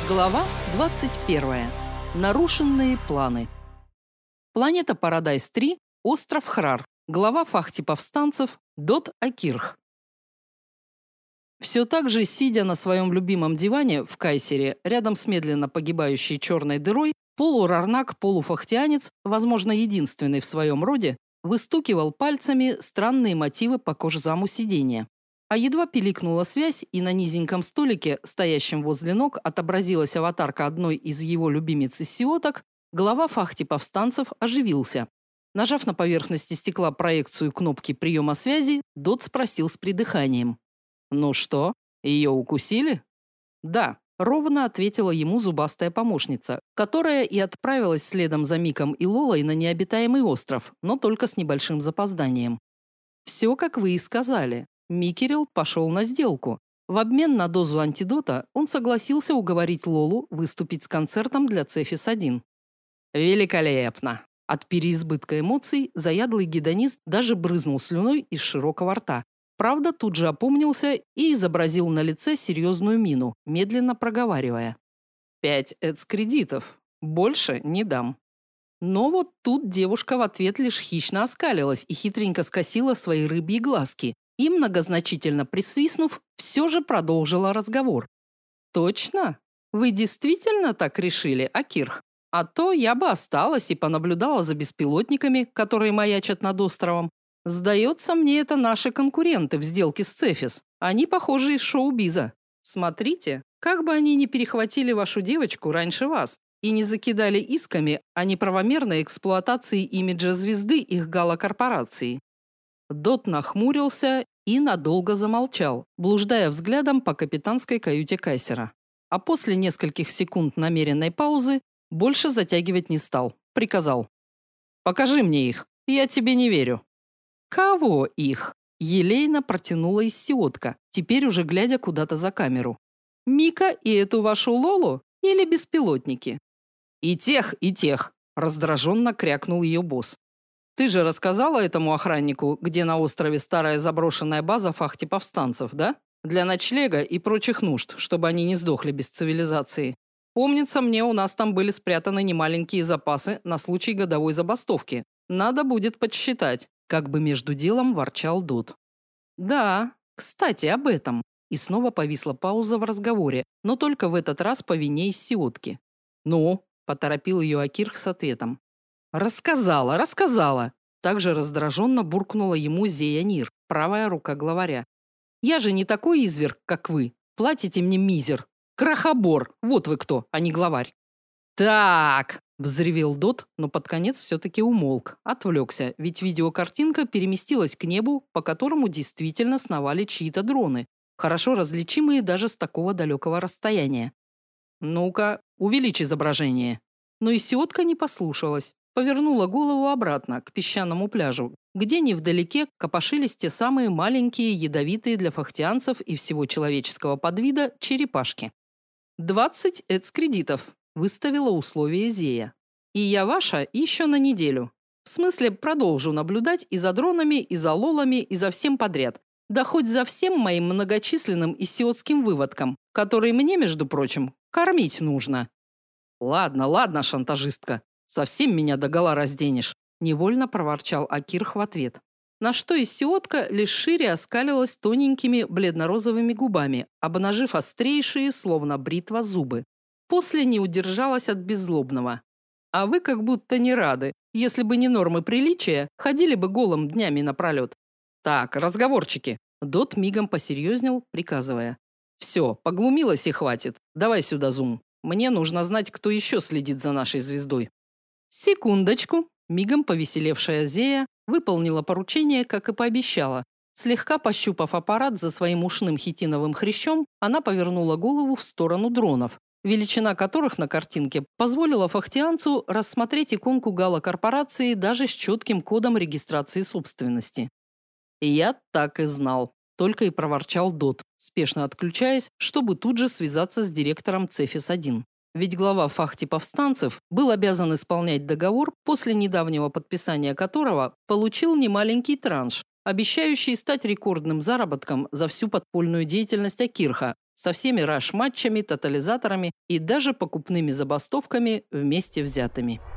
Глава 21. Нарушенные планы. Планета Парадайз-3, остров Храр. Глава фахти повстанцев Дот Акирх. Все так же, сидя на своем любимом диване в Кайсере, рядом с медленно погибающей черной дырой, полурарнак, полуфахтианец, возможно, единственный в своем роде, выстукивал пальцами странные мотивы по кожзаму сидения. А едва пиликнула связь, и на низеньком столике, стоящем возле ног, отобразилась аватарка одной из его любимиц из сиоток, глава фахти повстанцев оживился. Нажав на поверхности стекла проекцию кнопки приема связи, Дот спросил с придыханием: «Ну что, ее укусили?» «Да», — ровно ответила ему зубастая помощница, которая и отправилась следом за Миком и Лолой на необитаемый остров, но только с небольшим запозданием. «Все, как вы и сказали. Микерил пошел на сделку. В обмен на дозу антидота он согласился уговорить Лолу выступить с концертом для Цефис-1». «Великолепно!» От переизбытка эмоций заядлый гедонист даже брызнул слюной из широкого рта. Правда, тут же опомнился и изобразил на лице серьезную мину, медленно проговаривая: 5 эцкредитов. Больше не дам». Но вот тут девушка в ответ лишь хищно оскалилась и хитренько скосила свои рыбьи глазки и, многозначительно присвистнув, все же продолжила разговор. «Точно? Вы действительно так решили, Акирх? А то я бы осталась и понаблюдала за беспилотниками, которые маячат над островом. Сдается мне, это наши конкуренты в сделке с Цефис. Они, похожи, из шоу-биза. Смотрите, как бы они не перехватили вашу девочку раньше вас и не закидали исками о неправомерной эксплуатации имиджа звезды их галокорпорации». Дот нахмурился и надолго замолчал, блуждая взглядом по капитанской каюте Кайсера. А после нескольких секунд намеренной паузы больше затягивать не стал. Приказал: «Покажи мне их, я тебе не верю». «Кого их?» – елейно протянула иссиотка, теперь уже глядя куда-то за камеру. «Мика и эту вашу Лолу или беспилотники?» и тех», – раздраженно крякнул ее босс. «Ты же рассказала этому охраннику, где на острове старая заброшенная база фахти повстанцев, да? Для ночлега и прочих нужд, чтобы они не сдохли без цивилизации. Помнится мне, у нас там были спрятаны немаленькие запасы на случай годовой забастовки. Надо будет подсчитать», – как бы между делом ворчал Дот. «Да, кстати, об этом». И снова повисла пауза в разговоре, но только в этот раз по вине иссиотки. «Ну?» – поторопил ее Акирх с ответом. «Рассказала!» Также раздраженно буркнула ему Зея Нир, правая рука главаря. «Я же не такой изверг, как вы. Платите мне мизер. Крохобор, вот вы кто, а не главарь». «Так!» – взревел Дот, но под конец все-таки умолк, отвлекся, ведь видеокартинка переместилась к небу, по которому действительно сновали чьи-то дроны, хорошо различимые даже с такого далекого расстояния. «Ну-ка, увеличь изображение». Но иссиотка не послушалась. Повернула голову обратно, к песчаному пляжу, где невдалеке копошились те самые маленькие, ядовитые для фахтианцев и всего человеческого подвида черепашки. 20 эцкредитов, выставила условие Зея. «И я ваша еще на неделю. В смысле, продолжу наблюдать и за дронами, и за лолами, и за всем подряд. Да хоть за всем моим многочисленным иссиотским выводкам, которые мне, между прочим, кормить нужно». «Ладно, шантажистка. Совсем меня догола разденешь», – невольно проворчал Акирх в ответ. На что иссиотка лишь шире оскалилась тоненькими бледно-розовыми губами, обнажив острейшие, словно бритва, зубы. После не удержалась от беззлобного. «А вы как будто не рады. Если бы не нормы приличия, ходили бы голым днями напролет». «Так, разговорчики», – Дот мигом посерьезнел, приказывая. «Все, поглумилась и хватит. Давай сюда зум. Мне нужно знать, кто еще следит за нашей звездой». «Секундочку!» Мигом повеселевшая Зея выполнила поручение, как и пообещала. Слегка пощупав аппарат за своим ушным хитиновым хрящом, она повернула голову в сторону дронов, величина которых на картинке позволила фахтианцу рассмотреть иконку галокорпорации даже с четким кодом регистрации собственности. «Я так и знал», – только и проворчал Дот, спешно отключаясь, чтобы тут же связаться с директором Цефис-1. Ведь глава фахти повстанцев был обязан исполнять договор, после недавнего подписания которого получил немаленький транш, обещающий стать рекордным заработком за всю подпольную деятельность Акирха, со всеми раш-матчами, тотализаторами и даже покупными забастовками вместе взятыми.